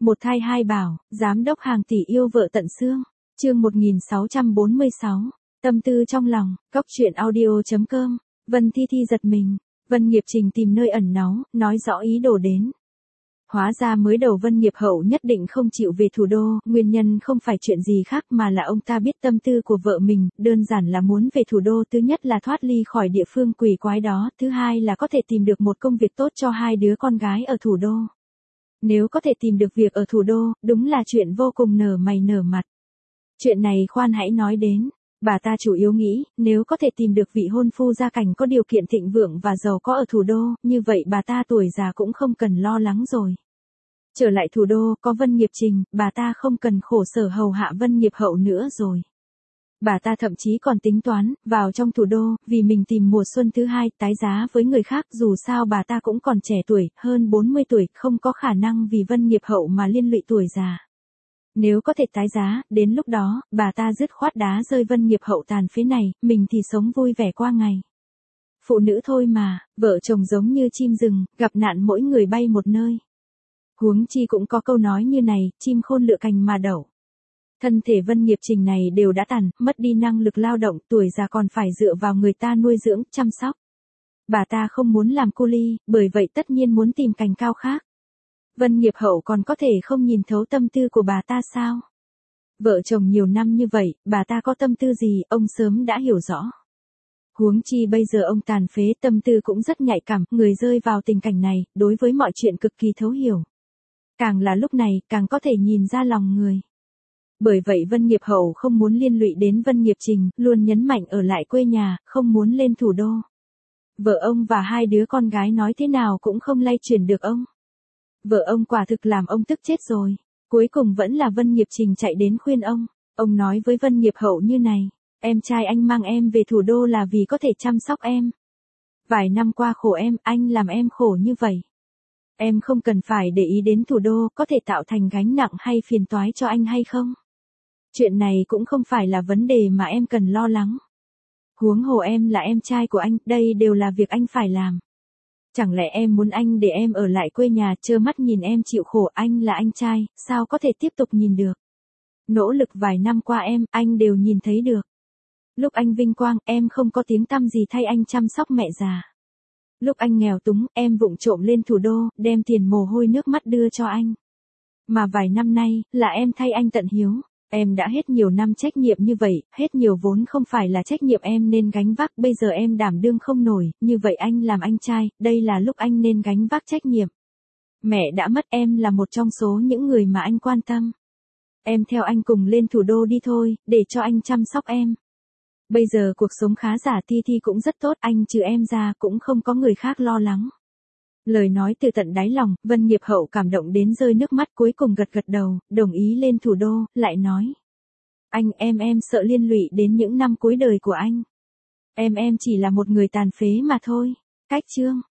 Một thai hai bảo, giám đốc hàng tỷ yêu vợ tận xương. Chương 1646. Tâm tư trong lòng, Cóc truyện audio.com. Vân Thi Thi giật mình. Vân Nghiệp Trình tìm nơi ẩn náu, nói rõ ý đồ đến. Hóa ra mới đầu Vân Nghiệp Hậu nhất định không chịu về thủ đô, nguyên nhân không phải chuyện gì khác mà là ông ta biết tâm tư của vợ mình, đơn giản là muốn về thủ đô. Thứ nhất là thoát ly khỏi địa phương quỷ quái đó, thứ hai là có thể tìm được một công việc tốt cho hai đứa con gái ở thủ đô. Nếu có thể tìm được việc ở thủ đô, đúng là chuyện vô cùng nở mày nở mặt. Chuyện này khoan hãy nói đến. Bà ta chủ yếu nghĩ, nếu có thể tìm được vị hôn phu gia cảnh có điều kiện thịnh vượng và giàu có ở thủ đô, như vậy bà ta tuổi già cũng không cần lo lắng rồi. Trở lại thủ đô, có Vân Nghiệp Trình, bà ta không cần khổ sở hầu hạ Vân Nghiệp Hậu nữa rồi. Bà ta thậm chí còn tính toán, vào trong thủ đô, vì mình tìm mùa xuân thứ hai, tái giá với người khác. Dù sao bà ta cũng còn trẻ tuổi, hơn 40 tuổi, không có khả năng vì Vân Nghiệp Hậu mà liên lụy tuổi già. Nếu có thể tái giá, đến lúc đó, bà ta dứt khoát đá rơi Vân Nghiệp Hậu tàn phế này, mình thì sống vui vẻ qua ngày. Phụ nữ thôi mà, vợ chồng giống như chim rừng, gặp nạn mỗi người bay một nơi. Huống chi cũng có câu nói như này, chim khôn lựa cành mà đậu. Thân thể Vân Nghiệp Trình này đều đã tàn, mất đi năng lực lao động, tuổi già còn phải dựa vào người ta nuôi dưỡng, chăm sóc. Bà ta không muốn làm cu li, bởi vậy tất nhiên muốn tìm cành cao khác. Vân Nghiệp Hậu còn có thể không nhìn thấu tâm tư của bà ta sao? Vợ chồng nhiều năm như vậy, bà ta có tâm tư gì, ông sớm đã hiểu rõ. Huống chi bây giờ ông tàn phế, tâm tư cũng rất nhạy cảm, người rơi vào tình cảnh này, đối với mọi chuyện cực kỳ thấu hiểu. Càng là lúc này, càng có thể nhìn ra lòng người. Bởi vậy Vân Nghiệp Hậu không muốn liên lụy đến Vân Nghiệp Trình, luôn nhấn mạnh ở lại quê nhà, không muốn lên thủ đô. Vợ ông và hai đứa con gái nói thế nào cũng không lay chuyển được ông. Vợ ông quả thực làm ông tức chết rồi. Cuối cùng vẫn là Vân Nghiệp Trình chạy đến khuyên ông. Ông nói với Vân Nghiệp Hậu như này, em trai anh mang em về thủ đô là vì có thể chăm sóc em. Vài năm qua khổ em, anh làm em khổ như vậy. Em không cần phải để ý đến thủ đô, có thể tạo thành gánh nặng hay phiền toái cho anh hay không? Chuyện này cũng không phải là vấn đề mà em cần lo lắng. Huống hồ em là em trai của anh, đây đều là việc anh phải làm. Chẳng lẽ em muốn anh để em ở lại quê nhà trơ mắt nhìn em chịu khổ? Anh là anh trai, sao có thể tiếp tục nhìn được? Nỗ lực vài năm qua anh đều nhìn thấy được. Lúc anh vinh quang, em không có tiếng tăm gì thay anh chăm sóc mẹ già. Lúc anh nghèo túng, em vụng trộm lên thủ đô, đem tiền mồ hôi nước mắt đưa cho anh. Mà vài năm nay, là em thay anh tận hiếu. Em đã hết nhiều năm trách nhiệm như vậy, hết nhiều vốn không phải là trách nhiệm em nên gánh vác, bây giờ em đảm đương không nổi, như vậy anh làm anh trai, đây là lúc anh nên gánh vác trách nhiệm. Mẹ đã mất, em là một trong số những người mà anh quan tâm. Em theo anh cùng lên thủ đô đi thôi, để cho anh chăm sóc em. Bây giờ cuộc sống khá giả, Thi Thi cũng rất tốt, anh trừ em ra cũng không có người khác lo lắng. Lời nói từ tận đáy lòng, Vân Nghiệp Hậu cảm động đến rơi nước mắt, cuối cùng gật gật đầu, đồng ý lên thủ đô, lại nói. Anh, em sợ liên lụy đến những năm cuối đời của anh. Em chỉ là một người tàn phế mà thôi. Cách chương.